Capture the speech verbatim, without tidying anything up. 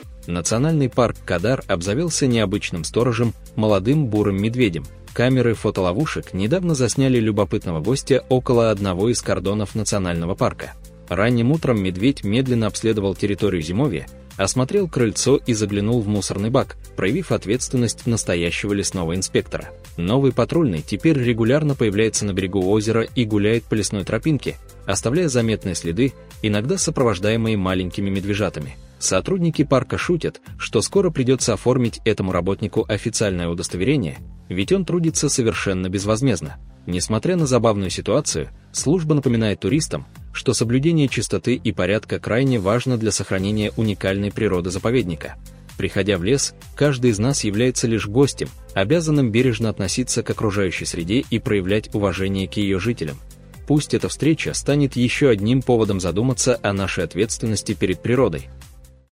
Национальный парк Кадар обзавелся необычным сторожем, молодым бурым медведем. Камеры фотоловушек недавно засняли любопытного гостя около одного из кордонов национального парка. Ранним утром медведь медленно обследовал территорию зимовья, осмотрел крыльцо и заглянул в мусорный бак, проявив ответственность настоящего лесного инспектора. Новый патрульный теперь регулярно появляется на берегу озера и гуляет по лесной тропинке, оставляя заметные следы, иногда сопровождаемые маленькими медвежатами. Сотрудники парка шутят, что скоро придется оформить этому работнику официальное удостоверение, ведь он трудится совершенно безвозмездно. Несмотря на забавную ситуацию, служба напоминает туристам, что соблюдение чистоты и порядка крайне важно для сохранения уникальной природы заповедника. Приходя в лес, каждый из нас является лишь гостем, обязанным бережно относиться к окружающей среде и проявлять уважение к ее жителям. Пусть эта встреча станет еще одним поводом задуматься о нашей ответственности перед природой.